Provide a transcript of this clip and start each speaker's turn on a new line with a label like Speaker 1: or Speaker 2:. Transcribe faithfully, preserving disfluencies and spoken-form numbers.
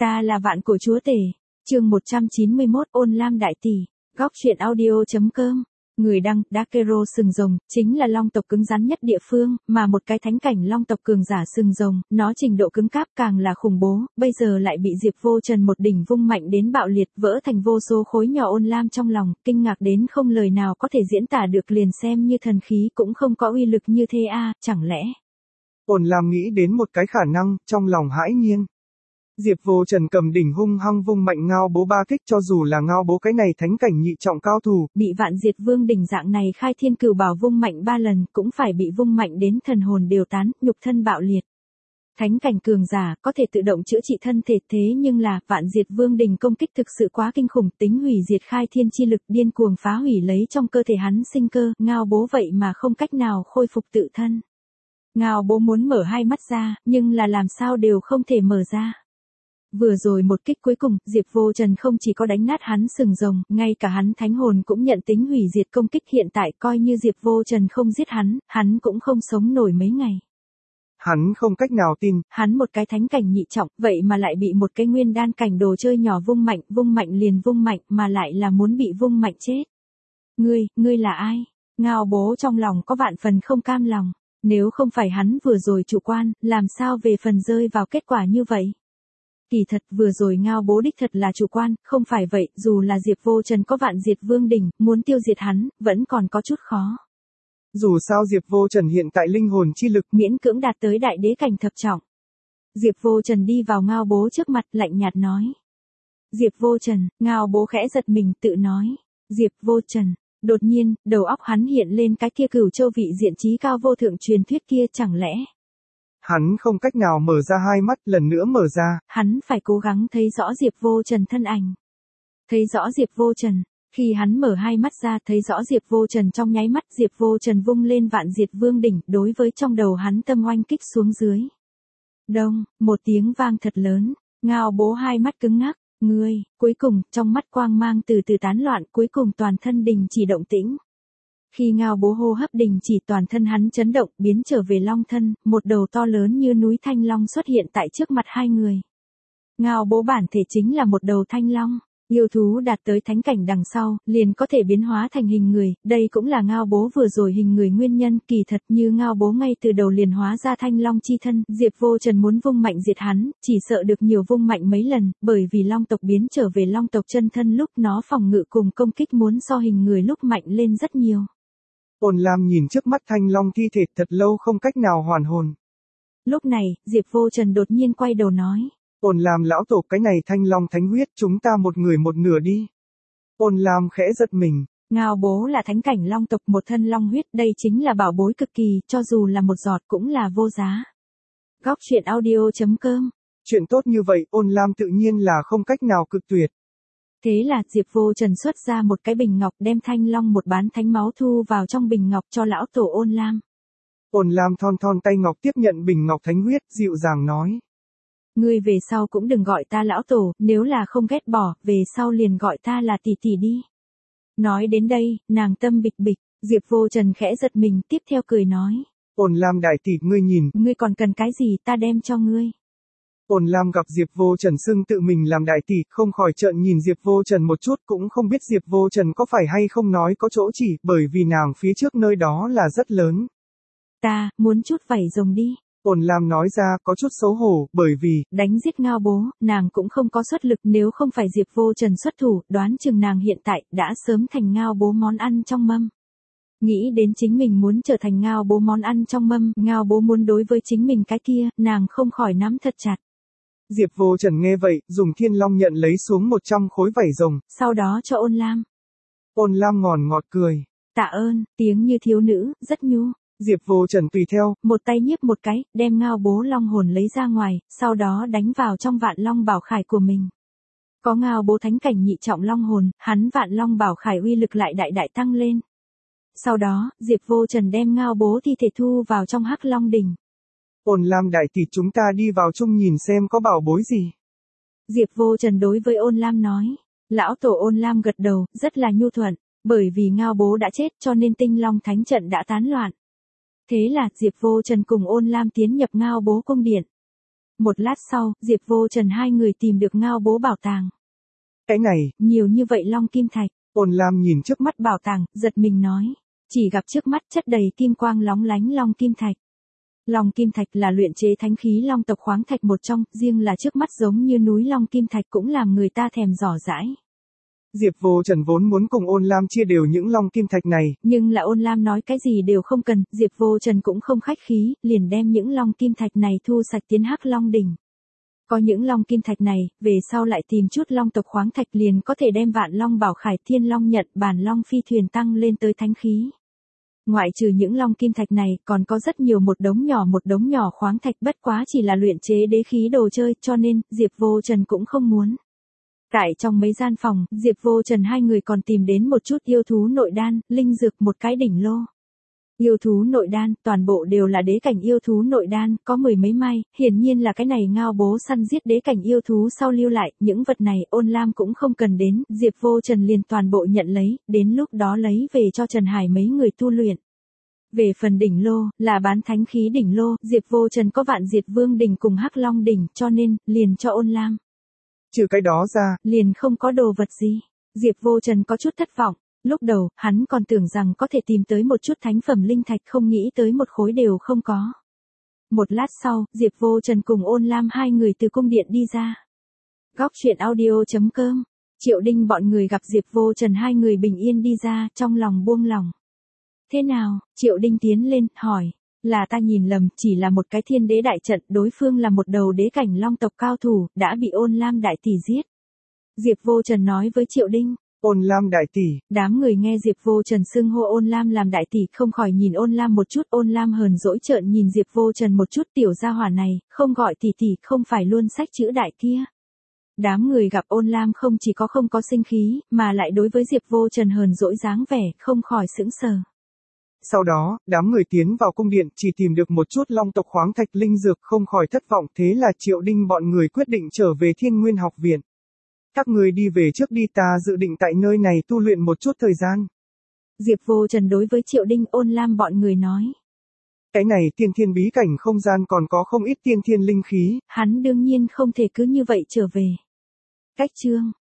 Speaker 1: Ta là vạn cổ chúa tể. Chương một trăm chín mươi mốt Ôn Lam đại tỷ. Góc truyện audio.com. Người đăng Dakero sừng rồng, chính là long tộc cứng rắn nhất địa phương, mà một cái thánh cảnh long tộc cường giả sừng rồng, nó trình độ cứng cáp càng là khủng bố, bây giờ lại bị Diệp Vô Trần một đỉnh vung mạnh đến bạo liệt, vỡ thành vô số khối nhỏ. Ôn Lam trong lòng, kinh ngạc đến không lời nào có thể diễn tả được, liền xem như thần khí cũng không có uy lực như thế a, chẳng lẽ.
Speaker 2: Ôn Lam nghĩ đến một cái khả năng, trong lòng hãi nhiên. Diệp Vô Trần cầm đỉnh hung hăng vung mạnh Ngao Bố ba kích, cho dù là Ngao Bố cái này thánh cảnh nhị trọng cao thủ,
Speaker 1: bị Vạn Diệt Vương đỉnh dạng này khai thiên cửu bảo vung mạnh ba lần, cũng phải bị vung mạnh đến thần hồn đều tán, nhục thân bạo liệt. Thánh cảnh cường giả có thể tự động chữa trị thân thể, thế nhưng là Vạn Diệt Vương đỉnh công kích thực sự quá kinh khủng, tính hủy diệt khai thiên chi lực điên cuồng phá hủy lấy trong cơ thể hắn sinh cơ, Ngao Bố vậy mà không cách nào khôi phục tự thân. Ngao Bố muốn mở hai mắt ra, nhưng là làm sao đều không thể mở ra. Vừa rồi một kích cuối cùng, Diệp Vô Trần không chỉ có đánh nát hắn sừng rồng, ngay cả hắn thánh hồn cũng nhận tính hủy diệt công kích. Hiện tại coi như Diệp Vô Trần không giết hắn, hắn cũng không sống nổi mấy ngày.
Speaker 2: Hắn không cách nào tin,
Speaker 1: hắn một cái thánh cảnh nhị trọng, vậy mà lại bị một cái nguyên đan cảnh đồ chơi nhỏ vung mạnh, vung mạnh liền vung mạnh, mà lại là muốn bị vung mạnh chết. Ngươi, ngươi là ai? Ngao Bố trong lòng có vạn phần không cam lòng, nếu không phải hắn vừa rồi chủ quan, làm sao về phần rơi vào kết quả như vậy? Kỳ thật vừa rồi Ngao Bố đích thật là chủ quan, không phải vậy, dù là Diệp Vô Trần có Vạn Diệt Vương đỉnh, muốn tiêu diệt hắn, vẫn còn có chút khó.
Speaker 2: Dù sao Diệp Vô Trần hiện tại linh hồn chi lực
Speaker 1: miễn cưỡng đạt tới đại đế cảnh thập trọng. Diệp Vô Trần đi vào Ngao Bố trước mặt, lạnh nhạt nói. Diệp Vô Trần, Ngao Bố khẽ giật mình, tự nói. Diệp Vô Trần, đột nhiên, đầu óc hắn hiện lên cái kia Cửu Châu vị diện trí cao vô thượng truyền thuyết kia, chẳng lẽ.
Speaker 2: Hắn không cách nào mở ra hai mắt, lần nữa mở ra.
Speaker 1: Hắn phải cố gắng thấy rõ Diệp Vô Trần thân ảnh. Thấy rõ Diệp Vô Trần. Khi hắn mở hai mắt ra, thấy rõ Diệp Vô Trần trong nháy mắt, Diệp Vô Trần vung lên Vạn Diệt Vương đỉnh, đối với trong đầu hắn tâm oanh kích xuống dưới. Đông, một tiếng vang thật lớn, Ngao Bố hai mắt cứng ngắc, ngươi, cuối cùng, trong mắt quang mang từ từ tán loạn, cuối cùng toàn thân đình chỉ động tĩnh. Khi Ngao Bố hô hấp đình chỉ, toàn thân hắn chấn động, biến trở về long thân, một đầu to lớn như núi thanh long xuất hiện tại trước mặt hai người. Ngao Bố bản thể chính là một đầu thanh long, yêu thú đạt tới thánh cảnh đằng sau, liền có thể biến hóa thành hình người, đây cũng là Ngao Bố vừa rồi hình người nguyên nhân. Kỳ thật như Ngao Bố ngay từ đầu liền hóa ra thanh long chi thân, Diệp Vô Trần muốn vung mạnh diệt hắn, chỉ sợ được nhiều vung mạnh mấy lần, bởi vì long tộc biến trở về long tộc chân thân lúc nó phòng ngự cùng công kích muốn so hình người lúc mạnh lên rất nhiều.
Speaker 2: Ôn Lam nhìn trước mắt thanh long thi thể thật lâu không cách nào hoàn hồn.
Speaker 1: Lúc này, Diệp Vô Trần đột nhiên quay đầu nói.
Speaker 2: Ôn Lam lão tổ, cái này thanh long thánh huyết chúng ta một người một nửa đi. Ôn Lam khẽ giật mình.
Speaker 1: Ngao Bố là thánh cảnh long tộc, một thân long huyết, đây chính là bảo bối cực kỳ, cho dù là một giọt cũng là vô giá. Góc truyện audio.com.
Speaker 2: Chuyện tốt như vậy, Ôn Lam tự nhiên là không cách nào cự tuyệt.
Speaker 1: Thế là Diệp Vô Trần xuất ra một cái bình ngọc, đem thanh long một bán thánh máu thu vào trong bình ngọc cho lão tổ Ôn Lam.
Speaker 2: Ôn Lam thon thon tay ngọc tiếp nhận bình ngọc thánh huyết, dịu dàng nói.
Speaker 1: Ngươi về sau cũng đừng gọi ta lão tổ, nếu là không ghét bỏ, về sau liền gọi ta là tỷ tỷ đi. Nói đến đây, nàng tâm bịch bịch, Diệp Vô Trần khẽ giật mình, tiếp theo cười nói.
Speaker 2: Ôn Lam đại tỷ, ngươi nhìn.
Speaker 1: Ngươi còn cần cái gì, ta đem cho ngươi.
Speaker 2: Ôn Lam gặp Diệp Vô Trần xưng tự mình làm đại tỷ, không khỏi trợn nhìn Diệp Vô Trần một chút, cũng không biết Diệp Vô Trần có phải hay không nói có chỗ chỉ, bởi vì nàng phía trước nơi đó là rất lớn.
Speaker 1: Ta, muốn chút vảy rồng đi.
Speaker 2: Ôn Lam nói ra, có chút xấu hổ, bởi vì,
Speaker 1: đánh giết Ngao Bố, nàng cũng không có xuất lực, nếu không phải Diệp Vô Trần xuất thủ, đoán chừng nàng hiện tại, đã sớm thành Ngao Bố món ăn trong mâm. Nghĩ đến chính mình muốn trở thành Ngao Bố món ăn trong mâm, Ngao Bố muốn đối với chính mình cái kia, nàng không khỏi nắm thật chặt.
Speaker 2: Diệp Vô Trần nghe vậy, dùng thiên long nhận lấy xuống một trăm khối vảy rồng,
Speaker 1: sau đó cho Ôn Lam.
Speaker 2: Ôn Lam ngòn ngọt cười.
Speaker 1: Tạ ơn, tiếng như thiếu nữ, rất nhu.
Speaker 2: Diệp Vô Trần tùy theo,
Speaker 1: một tay nhiếp một cái, đem Ngao Bố long hồn lấy ra ngoài, sau đó đánh vào trong Vạn Long Bảo Khải của mình. Có Ngao Bố thánh cảnh nhị trọng long hồn, hắn Vạn Long Bảo Khải uy lực lại đại đại tăng lên. Sau đó, Diệp Vô Trần đem Ngao Bố thi thể thu vào trong Hắc Long đỉnh.
Speaker 2: Ôn Lam đại tỷ, chúng ta đi vào chung nhìn xem có bảo bối gì.
Speaker 1: Diệp Vô Trần đối với Ôn Lam nói. Lão tổ Ôn Lam gật đầu, rất là nhu thuận, bởi vì Ngao Bố đã chết cho nên Tinh Long Thánh trận đã tán loạn. Thế là, Diệp Vô Trần cùng Ôn Lam tiến nhập Ngao Bố cung điện. Một lát sau, Diệp Vô Trần hai người tìm được ngao bố bảo tàng.
Speaker 2: Cái này,
Speaker 1: nhiều như vậy long kim thạch.
Speaker 2: Ôn Lam nhìn trước mắt
Speaker 1: bảo tàng, giật mình nói. Chỉ gặp trước mắt chất đầy kim quang lóng lánh long kim thạch. Long kim thạch là luyện chế thánh khí long tộc khoáng thạch một trong, riêng là trước mắt giống như núi long kim thạch cũng làm người ta thèm dò dãi.
Speaker 2: Diệp Vô Trần vốn muốn cùng Ôn Lam chia đều những long kim thạch này.
Speaker 1: Nhưng là Ôn Lam nói cái gì đều không cần, Diệp Vô Trần cũng không khách khí, liền đem những long kim thạch này thu sạch tiến Hắc Long đỉnh. Có những long kim thạch này, về sau lại tìm chút long tộc khoáng thạch liền có thể đem vạn long bảo khải thiên long nhận bản long phi thuyền tăng lên tới thánh khí. Ngoại trừ những long kim thạch này, còn có rất nhiều một đống nhỏ một đống nhỏ khoáng thạch bất quá chỉ là luyện chế đế khí đồ chơi, cho nên, Diệp Vô Trần cũng không muốn. Tại trong mấy gian phòng, Diệp Vô Trần hai người còn tìm đến một chút yêu thú nội đan, linh dược một cái đỉnh lô. Yêu thú nội đan, toàn bộ đều là đế cảnh yêu thú nội đan, có mười mấy mai, hiển nhiên là cái này ngao bố săn giết đế cảnh yêu thú sau lưu lại, những vật này Ôn Lam cũng không cần đến, Diệp Vô Trần liền toàn bộ nhận lấy, đến lúc đó lấy về cho Trần Hải mấy người tu luyện. Về phần đỉnh lô, là bán thánh khí đỉnh lô, Diệp Vô Trần có Vạn Diệt Vương đỉnh cùng Hắc Long đỉnh, cho nên, liền cho Ôn Lam.
Speaker 2: Trừ cái đó ra,
Speaker 1: liền không có đồ vật gì. Diệp Vô Trần có chút thất vọng. Lúc đầu, hắn còn tưởng rằng có thể tìm tới một chút thánh phẩm linh thạch, không nghĩ tới một khối đều không có. Một lát sau, Diệp Vô Trần cùng Ôn Lam hai người từ cung điện đi ra. Góc truyện audio chấm com. Triệu Đinh bọn người gặp Diệp Vô Trần hai người bình yên đi ra, trong lòng buông lòng. Thế nào? Triệu Đinh tiến lên, hỏi. Là ta nhìn lầm, chỉ là một cái thiên đế đại trận, đối phương là một đầu đế cảnh long tộc cao thủ, đã bị Ôn Lam đại tỷ giết. Diệp Vô Trần nói với Triệu Đinh.
Speaker 2: Ôn Lam đại tỷ.
Speaker 1: Đám người nghe Diệp Vô Trần xưng hô Ôn Lam làm đại tỷ, không khỏi nhìn Ôn Lam một chút, Ôn Lam hờn dỗi trợn nhìn Diệp Vô Trần một chút, tiểu gia hỏa này, không gọi tỷ tỷ, không phải luôn sách chữ đại kia. Đám người gặp Ôn Lam không chỉ có không có sinh khí, mà lại đối với Diệp Vô Trần hờn dỗi dáng vẻ, không khỏi sững sờ.
Speaker 2: Sau đó, đám người tiến vào cung điện, chỉ tìm được một chút long tộc khoáng thạch linh dược, không khỏi thất vọng, thế là Triệu Đinh bọn người quyết định trở về Thiên Nguyên học viện. Các người đi về trước đi, ta dự định tại nơi này tu luyện một chút thời gian.
Speaker 1: Diệp Vô Trần đối với Triệu Đinh, Ôn Lam bọn người nói.
Speaker 2: Cái này tiên thiên bí cảnh không gian còn có không ít tiên thiên linh khí.
Speaker 1: Hắn đương nhiên không thể cứ như vậy trở về. Cách chương.